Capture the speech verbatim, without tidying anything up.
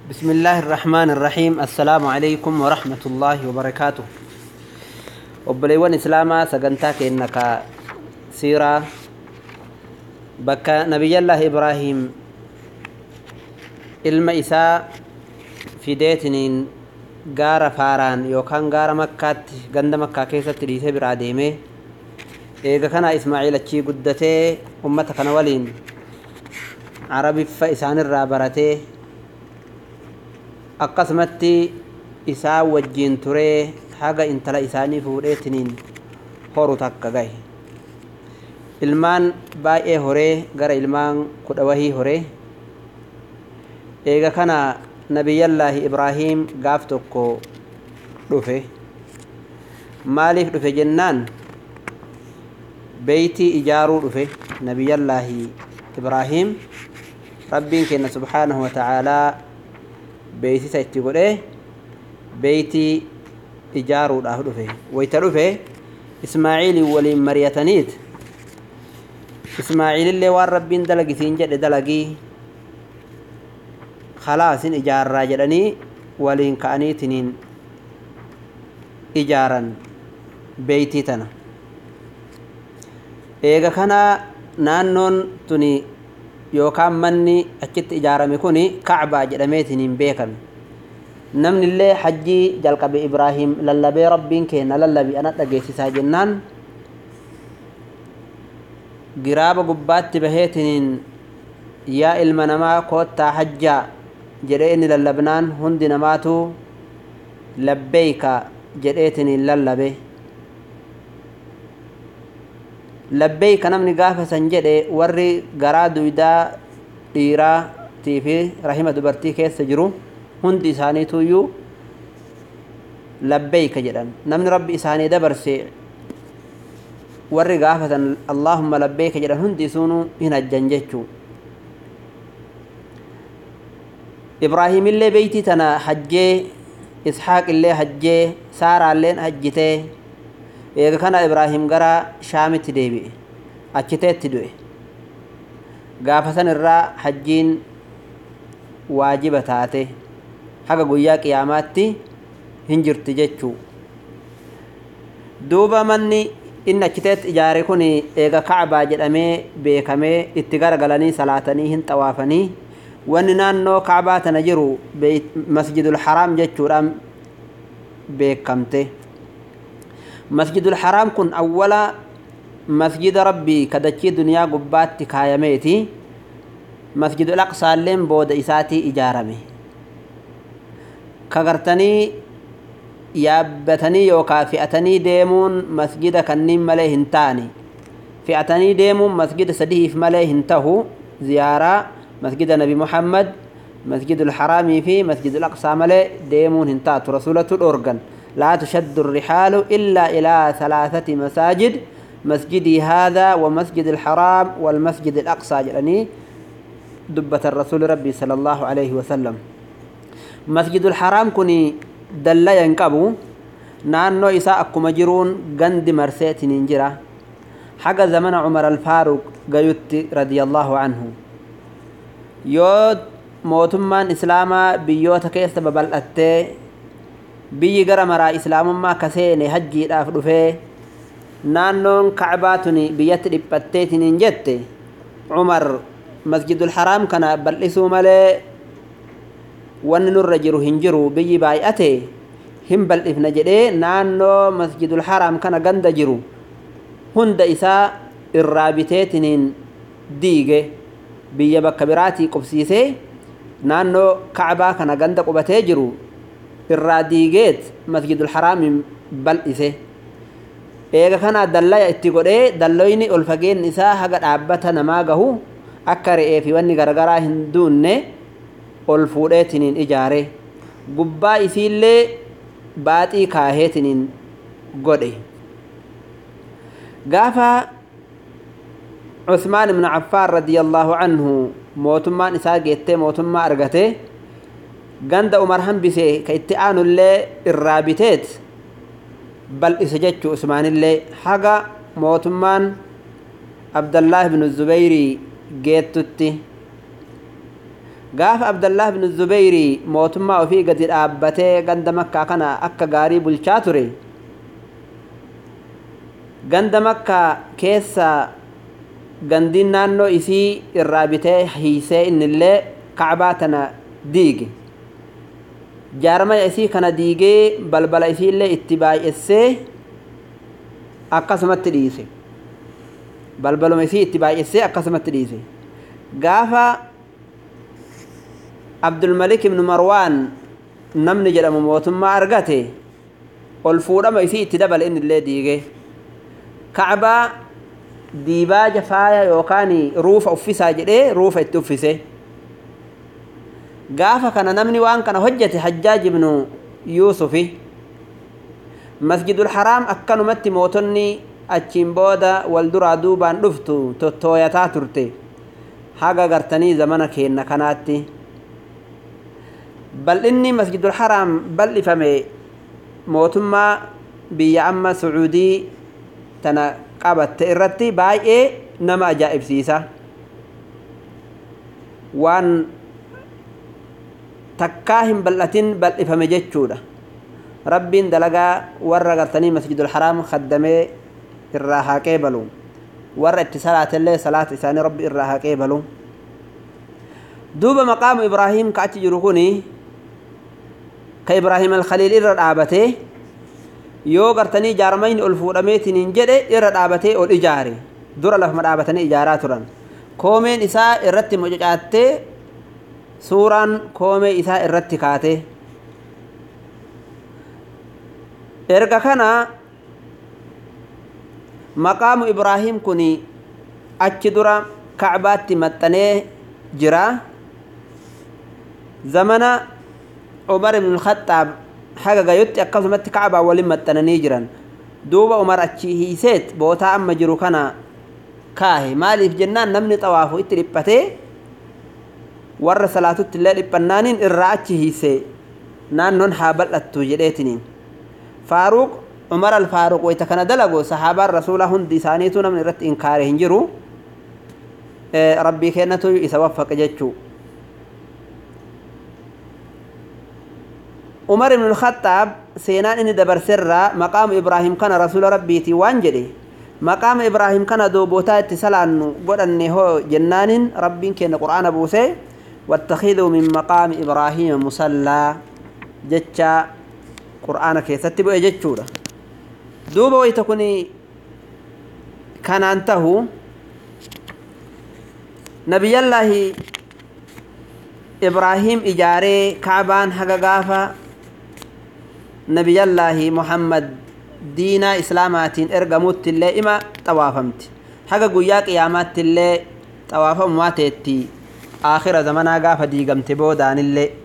بسم الله الرحمن الرحيم. السلام عليكم ورحمة الله وبركاته. وبليون إسلاما سجنتك إنك سيرة بكى نبي الله إبراهيم المئساء في ديتنين غار فاران يوكان غار مكة غند مكة كيسة تريسة براديمه إذا كان إسماعيل أتشي قدته أمتك نولين عربي فإسان الرابرته akkasumatti isaa wajjin ture haga intala isaanii fuudheetiniin horu takka gahe ilmaan baay'ee horee gara ilmaan kudha wahii horee eega kana nabiyyallaahi Ibraahim gaaf tokko dhufe maaliif dhufe jennaan beeytii ijaaruu dhufe nabiyyallaahi Ibraahim rabbiin kenna subhaanahu wa ta'aalaa beeyti itti godhe beeyti ijaaruudhaaf dhufe wayta dhufe Ismaa'iil waliin mariyataniit Ismaa'iil illee waan rabbiin dalagisiin jedhe dalagii khalaasin ijaarraa jedhanii waliin ka'aniitiniin ijaaran beeytii tana eega kana naannoon tuni yookaan manni achitti ijaarame kuni Ka'baa jedhameetiniin beekame namni illee hajjii jalqabe Ibraahim lallabee rabbiin kenna lallabi ana dhageessisaa jennaan giraaba gubbaatti baheetiniin yaa ilma namaa koottaa hajjaa jedhee inni lallabnaan hundi namaatu labbeeyka jedheetiniin lallabe labbeeyka namni gaafa san jedhe warri garaa duydaa dhiiraa tiifi rahima dubartii keessa jiru hundi isaaniituyyuu labbeeyka jedhan namni rabbi isaanii dabarse warri gaafa san Allaahumma labbeeyka jedhan hundi isuunu hin hajjan jechuu Ibraahim illee beeytii tana hajjee Ishaaq illee hajjee Saaraa illeen hajjitee eega kana Ibraahim gara Shaamitti deebi'e achiteetti du'e gaafa san irraa hajjiin waajiba taate haga guyyaa qiyaamaatti hin jirti jechuu duuba manni inni achiteetti ijaare kun eega Ka'baa jedhamee beekamee itti garagalanii salaatanii hin xawaafanii wanni naannoo Ka'baa tana jiru masjidul haraam jechuudhaan beekamte مسجد الحرام كن أولا مسجد ربي كدتشي دنيا قبات كايميتي مسجد الأقصى اللين بود إساتي إجارمي كغرتني يابتني يوكا فئتني ديمون مسجد كنين مليه انتاني فئتني ديمون مسجد سديف مليه انتهو زيارة مسجد نبي محمد مسجد الحرامي في مسجد الأقصى مليه ديمون انتات رسولة الأورغن لا تشد الرحال إلا إلى ثلاثة مساجد مسجدي هذا ومسجد الحرام والمسجد الأقصى يعني دبة الرسول ربي صلى الله عليه وسلم مسجد الحرام كني دل ينقبو نانو إساء مجرون قند مرسيت ننجرة حق زمن عمر الفاروق قيوت رضي الله عنه يود موتمان إسلاما بيوتك يستبب الأتي biyyi gara maraa islaamummaa kaseene hajjiidhaaf dhufee naannoon Ka'baatuni biyyatti dhiphatteetiniin jette Umar masjidul haraam kana bal'isuu malee wanni nurra jiru hin jiru biyyi baay'ate hin bal'ifna jedhee naannoo masjidul haraam kana ganda jiru hunda isaa irraa biteetiniin diige biyya bakka biraatii qubsiisee naannoo Ka'baa kana ganda qubatee jiru irraa diigeet masjidul haraam bal'ise eega kana dallaya itti godhee dalloyni ol fageenni isaa haga dhaabbata namaa gahu akka re'ee fi wanni garagaraa hin duunne ol fuudheetiniin ijaare gubbaa isiillee baaxii kaaheetiniin godhe gaafa Usmaan ibn Affaan radiyallahu anhu mootummaan isaa geettee mootummaa argate ganda Umar hambisee ka itti aanullee irraa biteet bal'ise jechuu Usmaanillee haga mootummaan Abdallah ibn Zubayrii geettutti قاف عبد الله بن الزبيري موتما وفي قد الأبتي قند مكة كان أكا غاري بلشاتوري قند مكة كيسا قندين نانو إسي الرابطي حيسي إن اللي كعباتنا ديجي جارما إسي كان ديجي بلبل إسي اللي اتباعي إسي أكا سمت ديسي بلبلو إسي اتباعي إسي أكا سمت ديسي قافا عبد الملك بن مروان نمني جرم موتما أرغته والفورة ما يسي اتدبل إن اللي ديجي كعبة ديبا جفايا يوكاني روف أفسا جده روف اتفسه قافا كان نمني وان كان حجة حجاج بن يوسف مسجد الحرام أكنو متي موتني أجين بودا والدرا دوبان رفتو توتويتا ترتي حاجة قرتني زمانك هنا كاناتي بل إني مسجد الحرام بل فمي موتما بيا أما سعودي تنا قابت إرتي باي إيه نما أجائب سيسا وان تكاهم بلتين بل فمي جتشودا ربين دلقا ورقرتني مسجد الحرام خدمي الراحة كيبلو ور اتصالات اللي صلاة إساني ربي الراحة كيبلو دوب مقام إبراهيم كأتي جركوني كإبراهيم الخليل إرد آبته يو قرتني جارمين الفورميتين انجده إرد آبته والإجاري دور لهم آبتني إجارات رن كومين إساء إرد مجاجاته سوران كومي إساء إرد كاته إرقا كان مقام إبراهيم كوني أجدر كعبات متنه جرا زمن عمر بن الخطاب حاجة قيوت أكاسو مت كعبة ولم متنني جرا دوبا عمر أتشيه سيت بوتا أما جرو كان كاهي مالي في جنان نمني طوافو إتريبته ور صلاة الليل بنانين إرأتشيه سي نان نون حابل أتوجدتنين فاروق عمر الفاروق ويتكنا دلقو صحابة الرسول هندي سانيتو نمن رت إنكاره هنجرو اه ربي كينتو يسوفق جتشو عمر بن الخطاب سينان إني دبر سرّا مقام إبراهيم كان رسول ربي تيوانجلي مقام إبراهيم كان دوبوتا اتصالانو قد أنه هو جنان ربي كين قرآن بوسي واتخذوا من مقام إبراهيم مصلى جتشا قرآن كيستي بو جتشورا دوبا ويتكوني كان أنته نبي الله إبراهيم إجاري كعبان حقا قافا نبي الله محمد دينا إسلاماتين إرقموت اللي إما توافمت حقا قويا قيامات اللي توافم واتيتي آخر زمانا قافا ديقمت بودان اللي